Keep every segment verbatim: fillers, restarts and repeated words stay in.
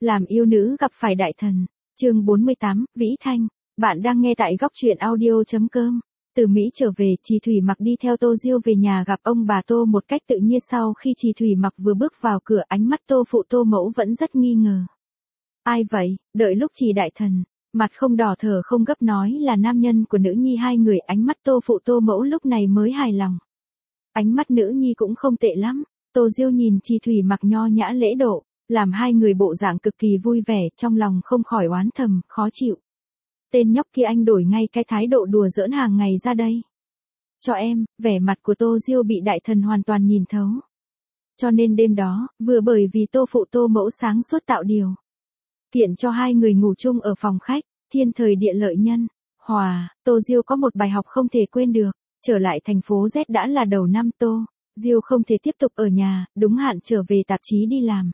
Làm yêu nữ gặp phải đại thần. Chương bốn mươi tám, Vĩ Thanh. Bạn đang nghe tại góc truyện audio.com. Từ Mỹ trở về, Trì Thủy Mặc đi theo Tô Diêu về nhà gặp ông bà Tô một cách tự nhiên. Sau khi Trì Thủy Mặc vừa bước vào cửa, ánh mắt Tô phụ Tô mẫu vẫn rất nghi ngờ. Ai vậy? Đợi lúc Trì đại thần, mặt không đỏ thở không gấp nói là nam nhân của nữ nhi. Hai người, ánh mắt Tô phụ Tô mẫu lúc này mới hài lòng. Ánh mắt nữ nhi cũng không tệ lắm. Tô Diêu nhìn Trì Thủy Mặc nho nhã lễ độ, làm hai người bộ dạng cực kỳ vui vẻ, trong lòng không khỏi oán thầm, khó chịu. Tên nhóc kia anh đổi ngay cái thái độ đùa giỡn hàng ngày ra đây. Cho em, vẻ mặt của Tô Diêu bị đại thần hoàn toàn nhìn thấu. Cho nên đêm đó, vừa bởi vì Tô phụ Tô mẫu sáng suốt tạo điều kiện cho hai người ngủ chung ở phòng khách, thiên thời địa lợi nhân hòa, Tô Diêu có một bài học không thể quên được. Trở lại thành phố Z đã là đầu năm, Tô Diêu không thể tiếp tục ở nhà, đúng hạn trở về tạp chí đi làm.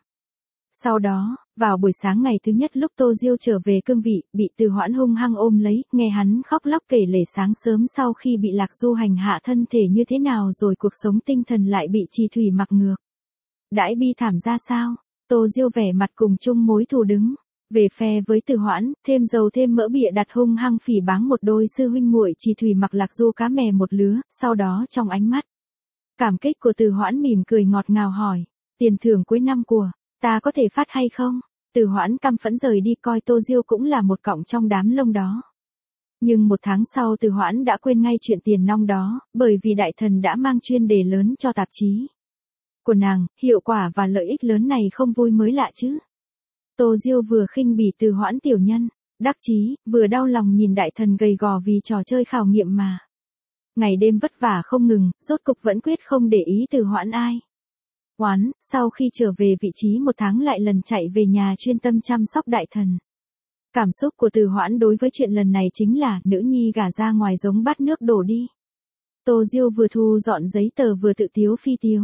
Sau đó, vào buổi sáng ngày thứ nhất lúc Tô Diêu trở về cương vị, bị Từ Hoãn hung hăng ôm lấy, nghe hắn khóc lóc kể lể sáng sớm sau khi bị Lạc Du hành hạ thân thể như thế nào, rồi cuộc sống tinh thần lại bị Trì Thủy Mặc ngược đãi bi thảm ra sao. Tô Diêu vẻ mặt cùng chung mối thù đứng về phe với Từ Hoãn, thêm dầu thêm mỡ bịa đặt hung hăng phỉ báng một đôi sư huynh muội Trì Thủy Mặc Lạc Du cá mè một lứa. Sau đó trong ánh mắt cảm kích của Từ Hoãn mỉm cười ngọt ngào hỏi, tiền thưởng cuối năm của ta có thể phát hay không? Từ Hoãn căm phẫn rời đi, coi Tô Diêu cũng là một cọng trong đám lông đó. Nhưng một tháng sau Từ Hoãn đã quên ngay chuyện tiền nong đó, bởi vì đại thần đã mang chuyên đề lớn cho tạp chí của nàng, hiệu quả và lợi ích lớn này không vui mới lạ chứ. Tô Diêu vừa khinh bỉ Từ Hoãn tiểu nhân đắc chí, vừa đau lòng nhìn đại thần gầy gò vì trò chơi khảo nghiệm mà ngày đêm vất vả không ngừng, rốt cục vẫn quyết không để ý Từ Hoãn ai oán. Sau khi trở về vị trí một tháng lại lần chạy về nhà chuyên tâm chăm sóc đại thần. Cảm xúc của Từ Hoãn đối với chuyện lần này chính là nữ nhi gả ra ngoài giống bát nước đổ đi. Tô Diêu vừa thu dọn giấy tờ vừa tự tiếu phi tiếu.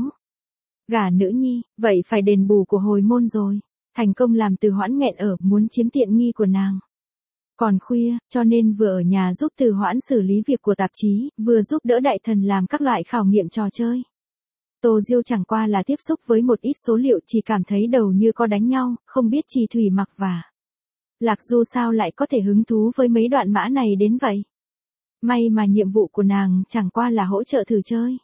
Gả nữ nhi, vậy phải đền bù của hồi môn rồi. Thành công làm Từ Hoãn nghẹn ở, muốn chiếm tiện nghi của nàng. Còn khuya, cho nên vừa ở nhà giúp Từ Hoãn xử lý việc của tạp chí, vừa giúp đỡ đại thần làm các loại khảo nghiệm trò chơi. Tô Diêu chẳng qua là tiếp xúc với một ít số liệu, chỉ cảm thấy đầu như có đánh nhau, không biết Trì Thủy Mặc và Lạc Du sao lại có thể hứng thú với mấy đoạn mã này đến vậy. May mà nhiệm vụ của nàng chẳng qua là hỗ trợ thử chơi.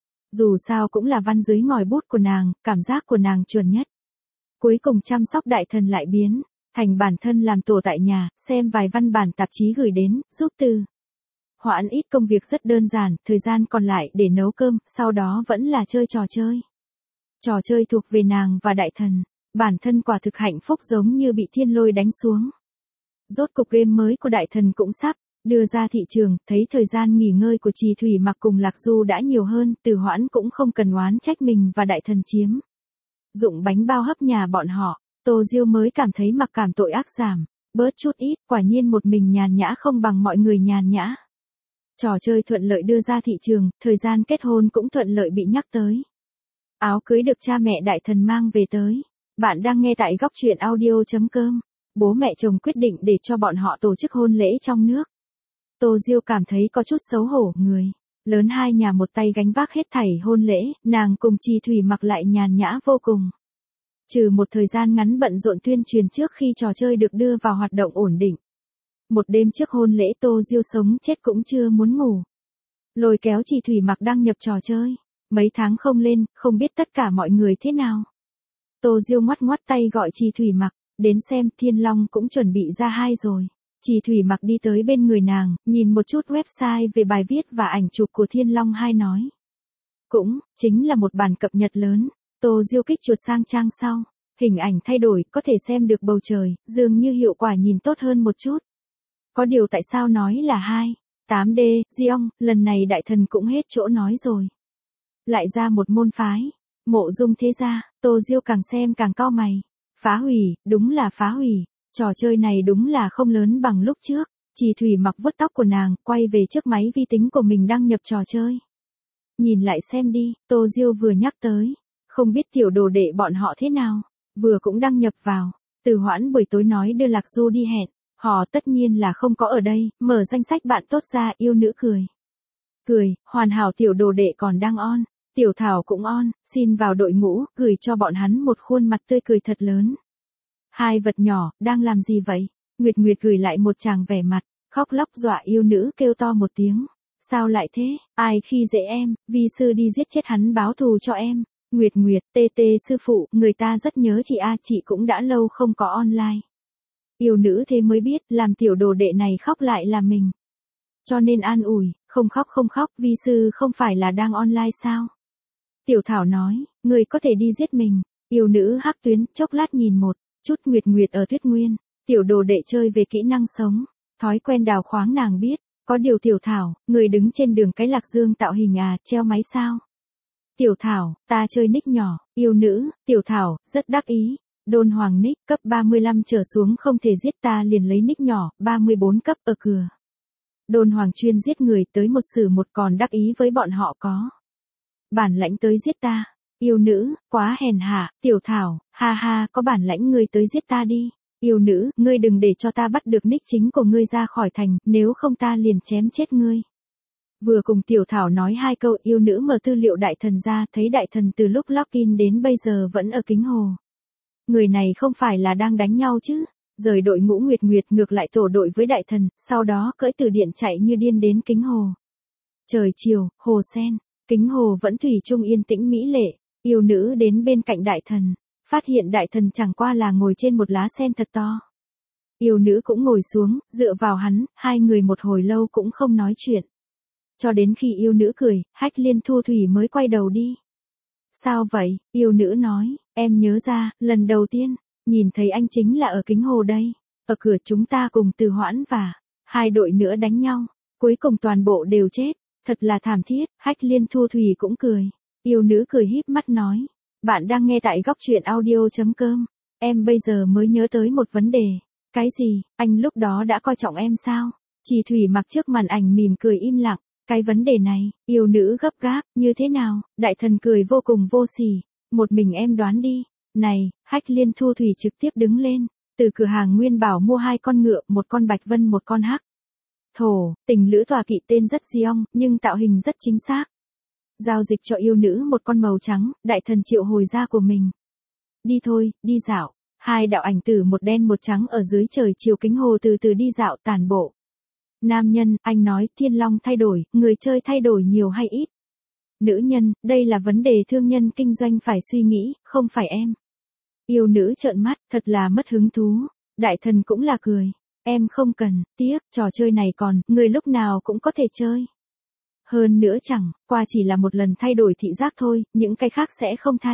Dù sao cũng là văn dưới ngòi bút của nàng, cảm giác của nàng chuẩn nhất. Cuối cùng chăm sóc đại thần lại biến thành bản thân làm tổ tại nhà, xem vài văn bản tạp chí gửi đến, giúp Từ Hoãn ít công việc rất đơn giản, thời gian còn lại để nấu cơm, sau đó vẫn là chơi trò chơi. Trò chơi thuộc về nàng và đại thần, bản thân quả thực hạnh phúc giống như bị thiên lôi đánh xuống. Rốt cục game mới của đại thần cũng sắp đưa ra thị trường, thấy thời gian nghỉ ngơi của Trì Thủy Mặc cùng Lạc Du đã nhiều hơn, Từ Hoãn cũng không cần oán trách mình và đại thần chiếm dụng bánh bao hấp nhà bọn họ. Tô Diêu mới cảm thấy mặc cảm tội ác giảm bớt chút ít, quả nhiên một mình nhàn nhã không bằng mọi người nhàn nhã. Trò chơi thuận lợi đưa ra thị trường, thời gian kết hôn cũng thuận lợi bị nhắc tới. Áo cưới được cha mẹ đại thần mang về tới. Bạn đang nghe tại góc truyện audio.com. Bố mẹ chồng quyết định để cho bọn họ tổ chức hôn lễ trong nước. Tô Diêu cảm thấy có chút xấu hổ, người lớn hai nhà một tay gánh vác hết thảy hôn lễ, nàng cùng Trì Thủy Mặc lại nhàn nhã vô cùng. Trừ một thời gian ngắn bận rộn tuyên truyền trước khi trò chơi được đưa vào hoạt động ổn định. Một đêm trước hôn lễ Tô Diêu sống chết cũng chưa muốn ngủ. Lôi kéo Trì Thủy Mặc đăng nhập trò chơi. Mấy tháng không lên, không biết tất cả mọi người thế nào. Tô Diêu ngoắt ngoắt tay gọi Trì Thủy Mặc, đến xem, Thiên Long cũng chuẩn bị ra hai rồi. Trì Thủy Mặc đi tới bên người nàng, nhìn một chút website về bài viết và ảnh chụp của Thiên Long hai nói. Cũng, chính là một bản cập nhật lớn. Tô Diêu kích chuột sang trang sau. Hình ảnh thay đổi, có thể xem được bầu trời, dường như hiệu quả nhìn tốt hơn một chút. Có điều tại sao nói là hai tám D, Diong, lần này đại thần cũng hết chỗ nói rồi. Lại ra một môn phái, Mộ Dung thế gia. Tô Diêu càng xem càng cau mày. Phá hủy, đúng là phá hủy. Trò chơi này đúng là không lớn bằng lúc trước. Trì Thủy Mặc vuốt tóc của nàng, quay về trước máy vi tính của mình đăng nhập trò chơi. Nhìn lại xem đi, Tô Diêu vừa nhắc tới. Không biết tiểu đồ đệ bọn họ thế nào. Vừa cũng đăng nhập vào. Từ Hoãn buổi tối nói đưa Lạc Du đi hẹn. Họ tất nhiên là không có ở đây, mở danh sách bạn tốt ra, yêu nữ cười. Cười, hoàn hảo tiểu đồ đệ còn đang on. Tiểu Thảo cũng on, xin vào đội ngũ, gửi cho bọn hắn một khuôn mặt tươi cười thật lớn. Hai vật nhỏ, đang làm gì vậy? Nguyệt Nguyệt gửi lại một tràng vẻ mặt, khóc lóc dọa yêu nữ kêu to một tiếng. Sao lại thế? Ai khi dễ em, vi sư đi giết chết hắn báo thù cho em. Nguyệt Nguyệt, tê tê sư phụ, người ta rất nhớ chị a, chị cũng đã lâu không có online. Yêu nữ thế mới biết, làm tiểu đồ đệ này khóc lại là mình. Cho nên an ủi, không khóc không khóc, vi sư không phải là đang online sao? Tiểu Thảo nói, người có thể đi giết mình. Yêu nữ hắc tuyến, chốc lát nhìn một chút Nguyệt Nguyệt ở Tuyết Nguyên, tiểu đồ đệ chơi về kỹ năng sống, thói quen đào khoáng nàng biết, có điều Tiểu Thảo, người đứng trên đường cái Lạc Dương tạo hình à, treo máy sao? Tiểu Thảo, ta chơi nick nhỏ, yêu nữ, Tiểu Thảo, rất đắc ý, đôn hoàng nick, cấp ba mươi lăm trở xuống không thể giết ta liền lấy nick nhỏ, ba mươi bốn cấp ở cửa. Đôn hoàng chuyên giết người tới một xử một còn đắc ý với bọn họ có. Bản lãnh tới giết ta. Yêu nữ, quá hèn hạ, Tiểu Thảo, ha ha, có bản lãnh ngươi tới giết ta đi. Yêu nữ, ngươi đừng để cho ta bắt được nick chính của ngươi ra khỏi thành, nếu không ta liền chém chết ngươi. Vừa cùng Tiểu Thảo nói hai câu, yêu nữ mở tư liệu đại thần ra, thấy đại thần từ lúc login đến bây giờ vẫn ở kính hồ. Người này không phải là đang đánh nhau chứ? Rời đội ngũ Nguyệt Nguyệt ngược lại tổ đội với đại thần, sau đó cưỡi từ điện chạy như điên đến kính hồ. Trời chiều, hồ sen, kính hồ vẫn thủy chung yên tĩnh mỹ lệ. Yêu nữ đến bên cạnh đại thần, phát hiện đại thần chẳng qua là ngồi trên một lá sen thật to. Yêu nữ cũng ngồi xuống, dựa vào hắn, hai người một hồi lâu cũng không nói chuyện. Cho đến khi yêu nữ cười, Hách Liên Thu Thủy mới quay đầu đi. Sao vậy? Yêu nữ nói, em nhớ ra, lần đầu tiên, nhìn thấy anh chính là ở kính hồ đây. Ở cửa chúng ta cùng Từ Hoãn và hai đội nữa đánh nhau, cuối cùng toàn bộ đều chết, thật là thảm thiết. Hách Liên Thu Thủy cũng cười. Yêu nữ cười híp mắt nói, bạn đang nghe tại góc truyện audio.com, em bây giờ mới nhớ tới một vấn đề. Cái gì, anh lúc đó đã coi trọng em sao? Chỉ Thủy mặc trước màn ảnh mỉm cười im lặng, cái vấn đề này, yêu nữ gấp gáp, như thế nào? Đại thần cười vô cùng vô sỉ, một mình em đoán đi. Này, Hách Liên Thu Thủy trực tiếp đứng lên, từ cửa hàng Nguyên Bảo mua hai con ngựa, một con bạch vân một con hắc. Thổ, tình lữ tọa kỵ tên rất diong, nhưng tạo hình rất chính xác. Giao dịch cho yêu nữ một con màu trắng, đại thần triệu hồi ra của mình. Đi thôi, đi dạo. Hai đạo ảnh tử một đen một trắng ở dưới trời chiều kính hồ từ từ đi dạo tản bộ. Nam nhân, anh nói Thiên Long thay đổi, người chơi thay đổi nhiều hay ít? Nữ nhân, đây là vấn đề thương nhân kinh doanh phải suy nghĩ, không phải em. Yêu nữ trợn mắt, thật là mất hứng thú. Đại thần cũng là cười. Em không cần, tiếc, trò chơi này còn, người lúc nào cũng có thể chơi. Hơn nữa chẳng, qua chỉ là một lần thay đổi thị giác thôi, những cái khác sẽ không thay.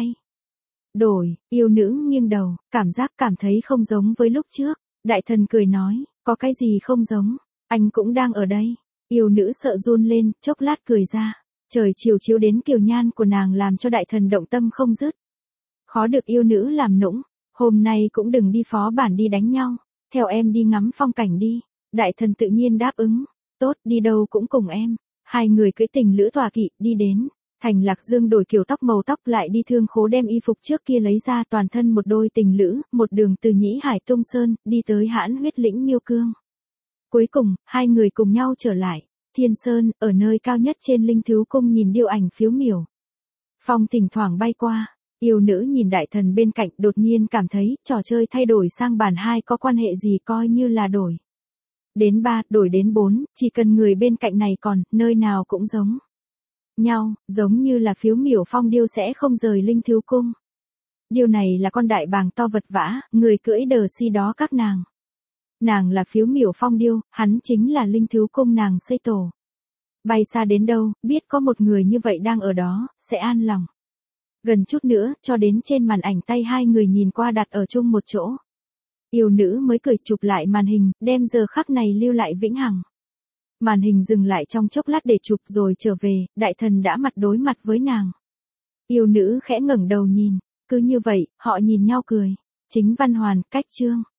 Đổi, yêu nữ nghiêng đầu, cảm giác cảm thấy không giống với lúc trước. Đại thần cười nói, có cái gì không giống, anh cũng đang ở đây. Yêu nữ sợ run lên, chốc lát cười ra. Trời chiều chiếu đến kiều nhan của nàng làm cho đại thần động tâm không dứt. Khó được yêu nữ làm nũng, hôm nay cũng đừng đi phó bản đi đánh nhau, theo em đi ngắm phong cảnh đi. Đại thần tự nhiên đáp ứng, tốt, đi đâu cũng cùng em. Hai người cưỡi tình lữ tọa kỵ đi đến thành Lạc Dương, đổi kiểu tóc màu tóc lại đi thương khố đem y phục trước kia lấy ra, toàn thân một đôi tình lữ, một đường từ Nhĩ Hải Tung Sơn đi tới Hãn Huyết Lĩnh Miêu Cương. Cuối cùng, hai người cùng nhau trở lại Thiên Sơn, ở nơi cao nhất trên Linh Thứu Cung nhìn điêu ảnh phiếu miểu. Phong thỉnh thoảng bay qua, yêu nữ nhìn đại thần bên cạnh, đột nhiên cảm thấy trò chơi thay đổi sang bản hai có quan hệ gì coi như là đổi. Đến ba, đổi đến bốn, chỉ cần người bên cạnh này còn, nơi nào cũng giống nhau, giống như là phiếu miểu phong điêu sẽ không rời Linh Thứu Cung. Điêu này là con đại bàng to vật vã, người cưỡi đờ si đó các nàng. Nàng là phiếu miểu phong điêu, hắn chính là Linh Thứu Cung nàng xây tổ. Bay xa đến đâu, biết có một người như vậy đang ở đó, sẽ an lòng. Gần chút nữa, cho đến trên màn ảnh tay hai người nhìn qua đặt ở chung một chỗ. Yêu nữ mới cười chụp lại màn hình, đem giờ khắc này lưu lại vĩnh hằng. Màn hình dừng lại trong chốc lát để chụp rồi trở về, đại thần đã mặt đối mặt với nàng. Yêu nữ khẽ ngẩng đầu nhìn, cứ như vậy, họ nhìn nhau cười. Chính văn hoàn, cách chương.